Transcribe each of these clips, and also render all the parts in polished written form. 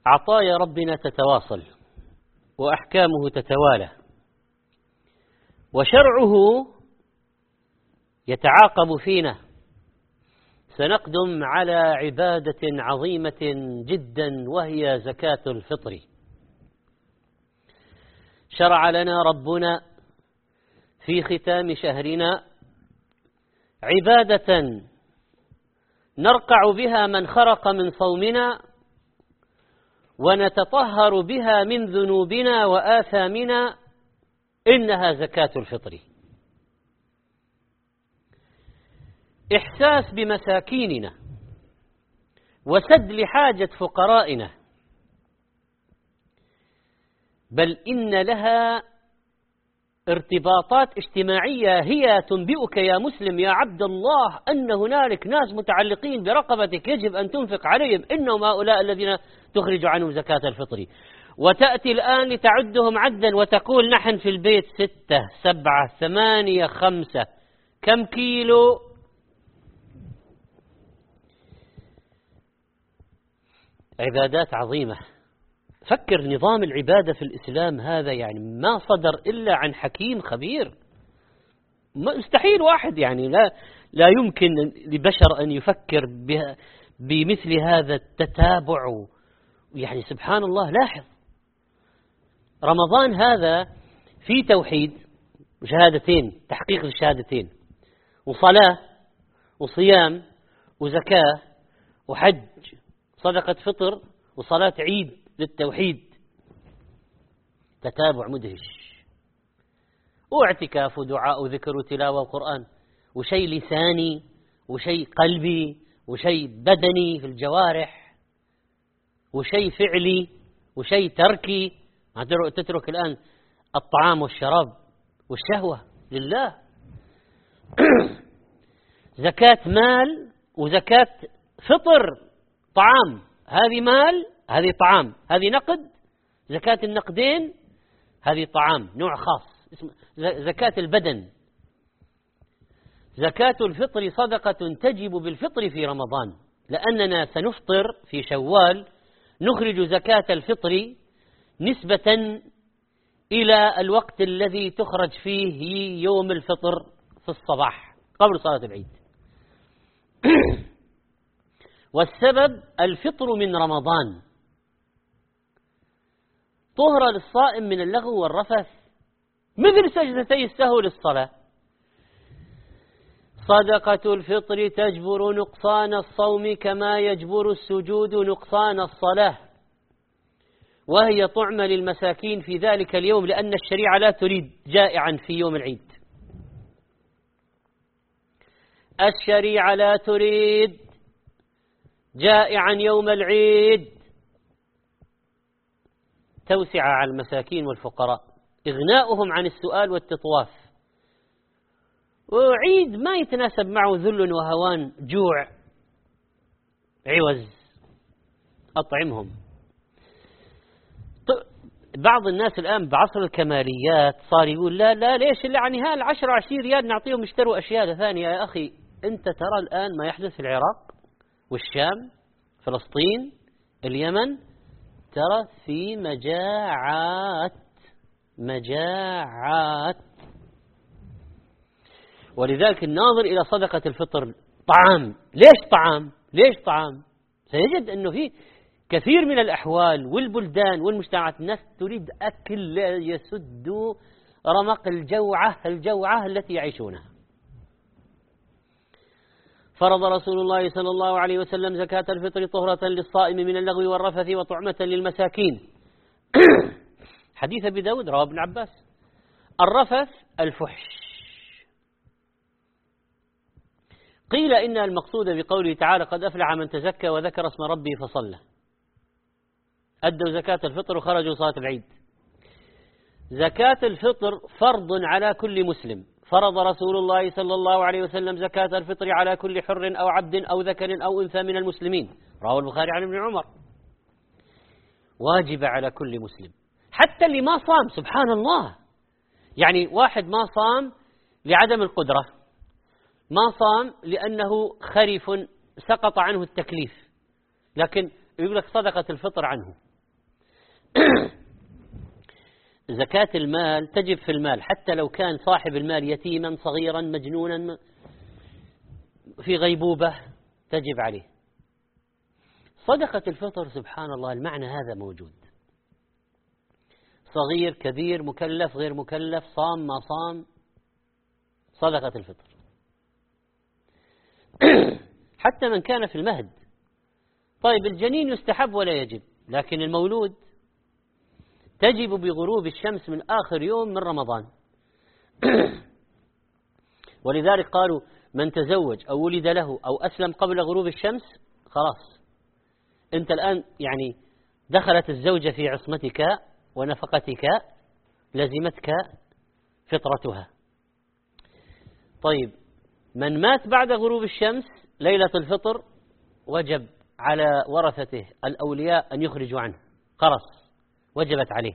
عطايا ربنا تتواصل وأحكامه تتوالى وشرعه يتعاقب فينا. سنقدم على عبادة عظيمة جدا وهي زكاة الفطر. شرع لنا ربنا في ختام شهرنا عبادة نرقع بها من خرق من صومنا ونتطهر بها من ذنوبنا وآثامنا، إنها زكاة الفطر. إحساس بمساكيننا وسد لحاجة فقرائنا، بل إن لها ارتباطات اجتماعية هي تنبئك يا مسلم يا عبد الله أن هنالك ناس متعلقين برقبتك يجب أن تنفق عليهم، إنهم هؤلاء الذين تخرج عنهم زكاة الفطر. وتأتي الآن لتعدهم عدا وتقول نحن في البيت 6 7 8 5 كم كيلو؟ عبادات عظيمة. فكر نظام العبادة في الإسلام هذا يعني ما صدر إلا عن حكيم خبير. مستحيل واحد يعني لا يمكن لبشر أن يفكر بمثل هذا التتابع. يعني سبحان الله، لاحظ رمضان هذا في توحيد وشهادتين، تحقيق الشهادتين، وصلاة وصيام وزكاة وحج، صدقة فطر وصلاة عيد للتوحيد، تتابع مدهش، واعتكاف ودعاء وذكر وتلاوة وقرآن، وشيء لساني وشيء قلبي وشيء بدني في الجوارح وشيء فعلي وشيء تركي. تترك الآن الطعام والشراب والشهوة لله. زكاة مال وزكاة فطر، طعام، هذه مال هذه طعام، هذه نقد، زكاة النقدين هذه طعام نوع خاص اسمه زكاة البدن. زكاة الفطر صدقة تجب بالفطر في رمضان، لأننا سنفطر في شوال، نخرج زكاة الفطر نسبة إلى الوقت الذي تخرج فيه يوم الفطر في الصباح قبل صلاة العيد. والسبب الفطر من رمضان طهرة للصائم من اللغو والرفث، مثل سجدتي السهو للصلاة. صدقة الفطر تجبر نقصان الصوم كما يجبر السجود نقصان الصلاة، وهي طعمة للمساكين في ذلك اليوم، لأن الشريعة لا تريد جائعا في يوم العيد. الشريعة لا تريد جائعا يوم العيد، توسعة على المساكين والفقراء، إغناؤهم عن السؤال والتطواف. وعيد ما يتناسب معه ذل وهوان، جوع، عوز، أطعمهم. بعض الناس الآن بعصر الكماليات صار يقول لا ليش اللي يعني ها 10-20 ريال نعطيهم يشتروا أشياء ثانية. يا أخي أنت ترى الآن ما يحدث في العراق والشام، فلسطين، اليمن، ترى في مجاعات. ولذلك الناظر إلى صدقة الفطر طعام. ليش طعام؟ سيجد أنه في كثير من الأحوال والبلدان والمجتمعات الناس تريد أكل يسد رمق الجوعة التي يعيشونها. فرض رسول الله صلى الله عليه وسلم زكاة الفطر طهرة للصائم من اللغو والرفث وطعمة للمساكين. حديث أبي داود رواه ابن عباس. الرفث الفحش. قيل إن المقصود بقوله تعالى قد أفلح من تزكى وذكر اسم ربه فصلى، أدوا زكاة الفطر وخرجوا صلاة العيد. زكاة الفطر فرض على كل مسلم. فرض رسول الله صلى الله عليه وسلم زكاة الفطر على كل حر أو عبد أو ذكر أو أنثى من المسلمين، رواه البخاري عن ابن عمر. واجب على كل مسلم، حتى اللي ما صام. سبحان الله، يعني واحد ما صام لعدم القدرة، ما صام لأنه خريف سقط عنه التكليف، لكن يقول لك صدقة الفطر عنه، زكاة المال تجب في المال حتى لو كان صاحب المال يتيما صغيرا مجنونا في غيبوبة تجب عليه. صدقة الفطر سبحان الله المعنى هذا موجود، صغير كبير مكلف غير مكلف صام ما صام صدقة الفطر. حتى من كان في المهد. طيب الجنين يستحب ولا يجب، لكن المولود تجب بغروب الشمس من آخر يوم من رمضان. ولذلك قالوا من تزوج أو ولد له أو أسلم قبل غروب الشمس خلاص أنت الآن يعني دخلت الزوجة في عصمتك ونفقتك لزمتك فطرتها. طيب من مات بعد غروب الشمس ليلة الفطر وجب على ورثته الأولياء أن يخرجوا عنه، خلاص وجبت عليه.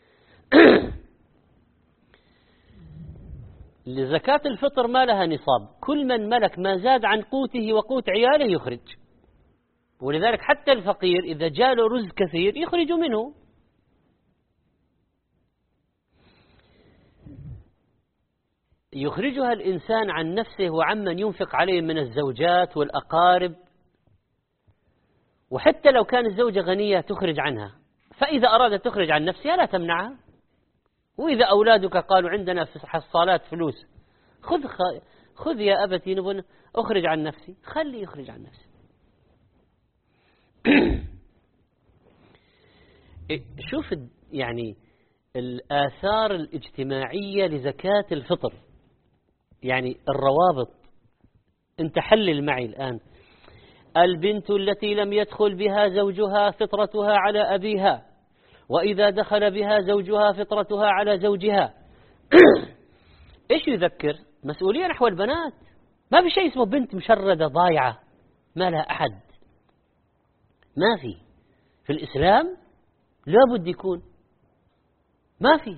لزكاة الفطر ما لها نصاب، كل من ملك ما زاد عن قوته وقوت عياله يخرج. ولذلك حتى الفقير إذا جاله رزق كثير يخرج منه. يخرجها الإنسان عن نفسه وعمن ينفق عليه من الزوجات والأقارب، وحتى لو كان الزوجة غنية تخرج عنها، فإذا أرادت تخرج عن نفسها لا تمنعها. وإذا أولادك قالوا عندنا في حصالات فلوس خذ يا أبتي نبغى أخرج عن نفسي، خلي يخرج عن نفسي. شوف يعني الآثار الاجتماعية لزكاة الفطر، يعني الروابط. انت حلل معي الآن البنت التي لم يدخل بها زوجها فطرتها على أبيها، وإذا دخل بها زوجها فطرتها على زوجها. إيش يذكر؟ مسؤولية نحو البنات. ما في شيء اسمه بنت مشردة ضايعة ما لها أحد، ما في الإسلام لابد يكون ما في.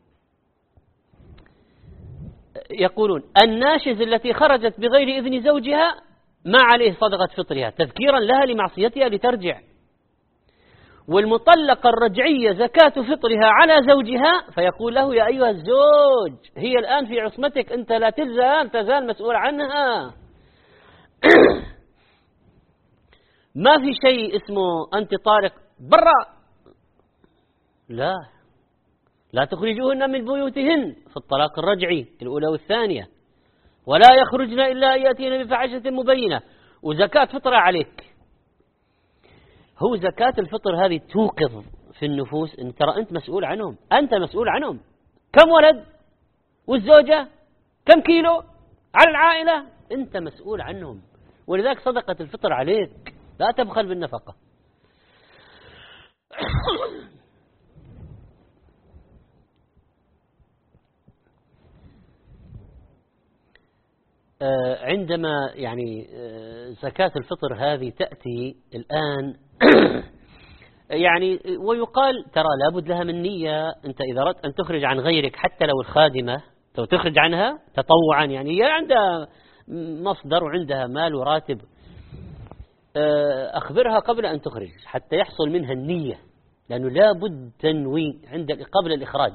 يقولون الناشز التي خرجت بغير إذن زوجها ما عليه صدقة فطرها تذكيرا لها لمعصيتها لترجع. والمطلقة الرجعية زكاة فطرها على زوجها، فيقول له يا أيها الزوج هي الآن في عصمتك، أنت لا تزال مسؤول عنها. ما في شيء اسمه أنت طارق برا، لا تخرجوهن من بيوتهن في الطلاق الرجعي الأولى والثانية، ولا يخرجن إلا أن يأتين بفاحشة مبينة. وزكاة فطرة عليك. هو زكاة الفطر هذه توقظ في النفوس إن ترى أنت مسؤول عنهم، أنت مسؤول عنهم. كم ولد والزوجة كم كيلو على العائلة، أنت مسؤول عنهم. ولذلك صدقة الفطر عليك، لا تبخل بالنفقة. عندما يعني زكاة الفطر هذه تأتي الآن يعني ويقال ترى لابد لها من نية. أنت إذا أردت أن تخرج عن غيرك حتى لو الخادمة تخرج عنها تطوعا، يعني هي عندها مصدر وعندها مال وراتب، أخبرها قبل أن تخرج حتى يحصل منها النية، لأنه لابد تنوي قبل الإخراج،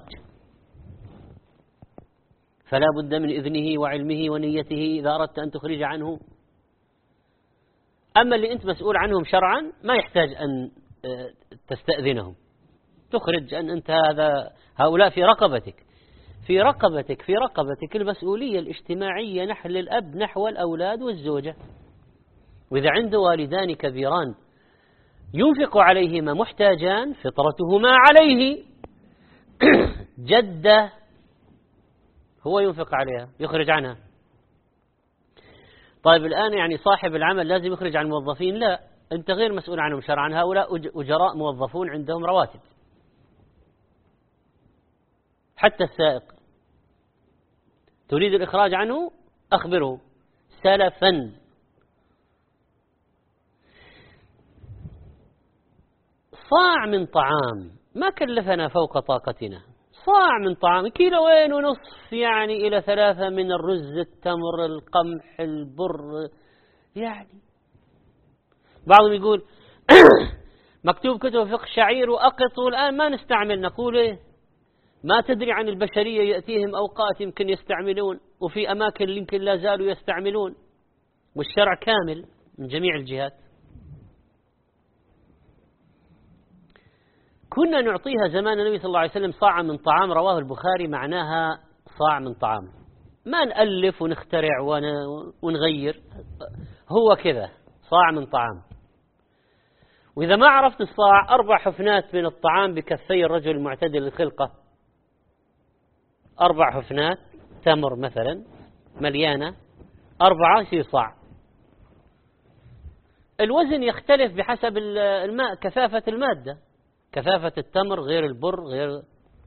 فلا بد من إذنه وعلمه ونيته إذا أردت أن تخرج عنه. أما اللي أنت مسؤول عنهم شرعا ما يحتاج أن تستأذنهم، تخرج أن أنت هؤلاء في رقبتك المسؤولية الاجتماعية نحو الأب نحو الأولاد والزوجة. وإذا عنده والدان كبيران ينفق عليهما محتاجان فطرتهما عليه. جدة هو ينفق عليها يخرج عنها. طيب الآن يعني صاحب العمل لازم يخرج عن الموظفين؟ لا، أنت غير مسؤول عنهم شرعا، هؤلاء أجراء موظفون عندهم رواتب. حتى السائق تريد الإخراج عنه أخبره سلفا. صاع من طعام ما كلفنا فوق طاقتنا، صاع من طعام 2.5 كيلو يعني إلى 3 من الرز التمر القمح البر. يعني بعضهم يقول مكتوب كتب فقه شعير وأقط، والآن ما نستعمل، نقول إيه؟ ما تدري عن البشرية، يأتيهم أوقات يمكن يستعملون، وفي أماكن يمكن لا زالوا يستعملون، والشرع كامل من جميع الجهات. كنا نعطيها زمان النبي صلى الله عليه وسلم صاعا من طعام، رواه البخاري، معناها صاع من طعام، ما نألف ونخترع ونغير، هو كذا صاع من طعام. وإذا ما عرفت الصاع 4 حفنات من الطعام بكفي الرجل المعتدل الخلقة، 4 حفنات تمر مثلا مليانة 4 يصير صاع. الوزن يختلف بحسب الماء، كثافة المادة، كثافة التمر غير البر غير،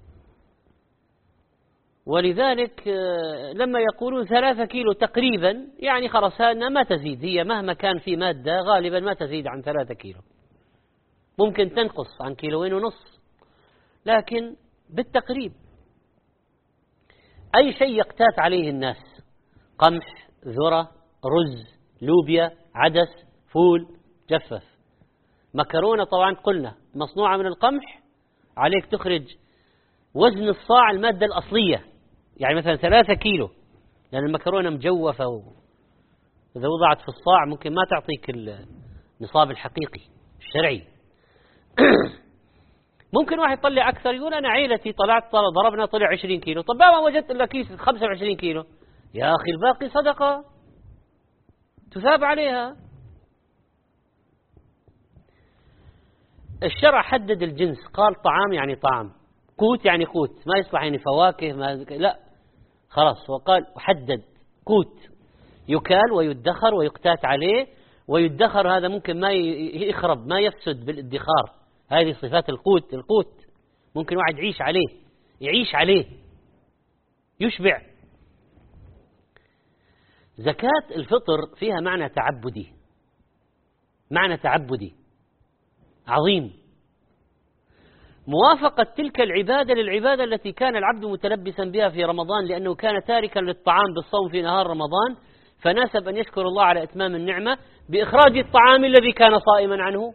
ولذلك لما يقولون 3 كيلو تقريبا يعني خلاص ما تزيد، هي مهما كان في مادة غالبا ما تزيد عن 3 كيلو، ممكن تنقص عن 2.5 كيلو، لكن بالتقريب. أي شيء يقتات عليه الناس، قمح، ذرة، رز، لوبيا، عدس، فول، جفف، مكرونة طبعا قلنا مصنوعة من القمح، عليك تخرج وزن الصاع المادة الأصلية، يعني مثلا 3 كيلو، لأن المكرونة مجوفة، إذا وضعت في الصاع ممكن ما تعطيك النصاب الحقيقي الشرعي. ممكن واحد يطلع أكثر، يقول أنا عيلتي ضربنا طلع 20 كيلو، طب ما وجدت إلا كيس 25 كيلو، يا أخي الباقي صدقة تثاب عليها. الشرع حدد الجنس، قال طعام يعني طعام، قوت يعني قوت، ما يصلح يعني فواكه، لا خلاص، وقال حدد قوت يكال ويدخر ويقتات عليه، ويدخر هذا ممكن ما يخرب ما يفسد بالادخار، هذه صفات القوت. القوت ممكن واحد يعيش عليه يشبع. زكاة الفطر فيها معنى تعبدي عظيم، موافقة تلك العبادة للعبادة التي كان العبد متلبسا بها في رمضان، لأنه كان تاركا للطعام بالصوم في نهار رمضان، فناسب أن يشكر الله على إتمام النعمة بإخراج الطعام الذي كان صائما عنه.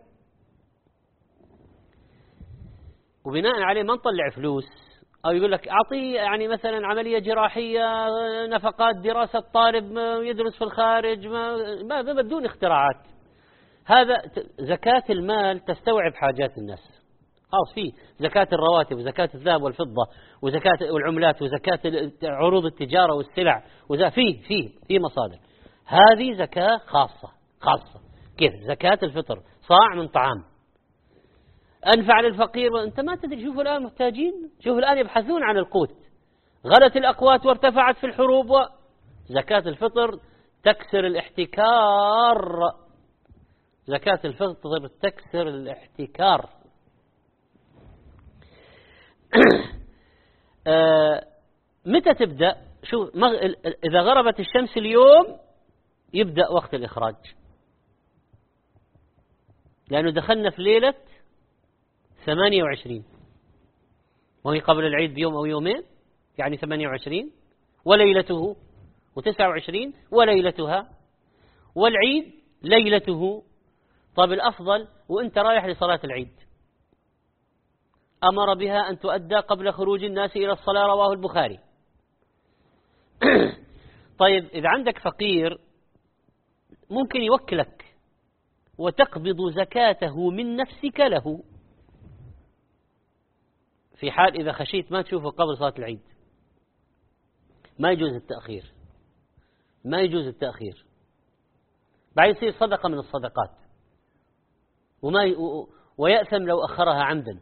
وبناء عليه ما نطلع فلوس، أو يقول لك أعطيه يعني مثلا عملية جراحية، نفقات دراسة طالب يدرس في الخارج، ما بدون اختراعات. هذا زكاة المال تستوعب حاجات الناس، خلاص. في زكاة الرواتب، وزكاة الذهب والفضة، وزكاة العملات، وزكاة عروض التجارة والسلع، في مصادر. هذه زكاة خاصة كيف زكاة الفطر، صاع من طعام أنفع للفقير. وأنت ما تدري، شوفوا الآن محتاجين، شوفوا الآن يبحثون عن القوت، غلت الأقوات وارتفعت في الحروب، زكاة الفطر تكسر الاحتكار، زكاة الفطر تكسر الاحتكار. متى تبدأ؟ شوف، إذا غربت الشمس اليوم يبدأ وقت الإخراج، لأنه دخلنا في ليلة 28، وهي قبل العيد بيوم أو يومين، يعني 28 وليلته، و29 وليلتها، والعيد ليلته. طب الأفضل وأنت رايح لصلاة العيد، أمر بها أن تؤدى قبل خروج الناس إلى الصلاة، رواه البخاري. طيب إذا عندك فقير ممكن يوكلك وتقبض زكاته من نفسك له، في حال إذا خشيت ما تشوفه قبل صلاة العيد، ما يجوز التأخير، بعد يصير صدقة من الصدقات، ويأثم لو أخرها عمدا.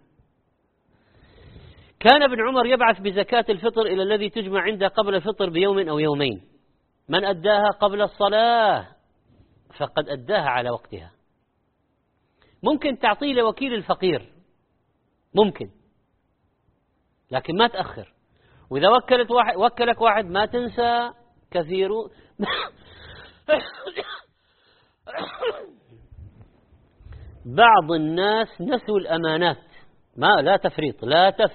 كان ابن عمر يبعث بزكاة الفطر إلى الذي تجمع عنده قبل الفطر بيوم أو يومين، من أداها قبل الصلاة فقد أداها على وقتها. ممكن تعطيه لوكيل الفقير، ممكن، لكن ما تأخر. وإذا وكلك واحد ما تنسى كثير. بعض الناس نسوا الأمانات، لا تفريط،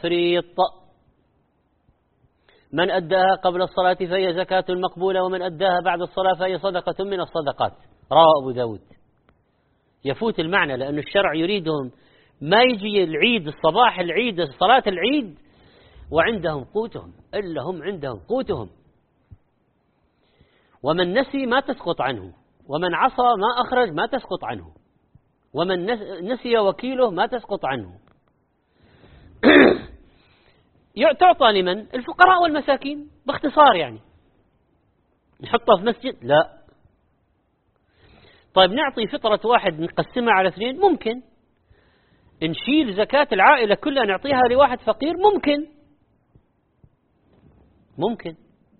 من أداها قبل الصلاة فهي زكاة مقبولة، ومن أداها بعد الصلاة فهي صدقة من الصدقات، رواه أبو داود. يفوت المعنى، لأن الشرع يريدهم ما يجي العيد، الصباح العيد، صلاة العيد وعندهم قوتهم، إلا هم عندهم قوتهم. ومن نسي ما تسقط عنه، ومن عصى ما أخرج ما تسقط عنه، ومن نسي وكيله ما تسقط عنه. تعطى لمن؟ الفقراء والمساكين باختصار يعني. نحطها في مسجد؟ لا. طيب نعطي فطرة واحد نقسمها على 2؟ ممكن. نشيل زكاة العائلة كلها نعطيها لواحد فقير؟ ممكن.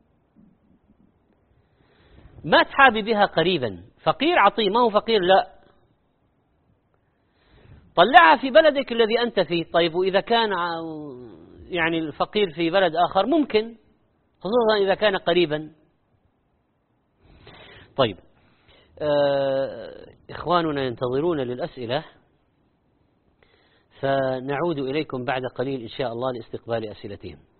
ما تحابي بها قريبا، فقير عطيه، ما هو فقير لا. طلعها في بلدك الذي أنت فيه. طيب وإذا كان يعني الفقير في بلد آخر ممكن، خصوصا إذا كان قريبا. طيب إخواننا ينتظرون للأسئلة، فنعود إليكم بعد قليل إن شاء الله لاستقبال أسئلتهم.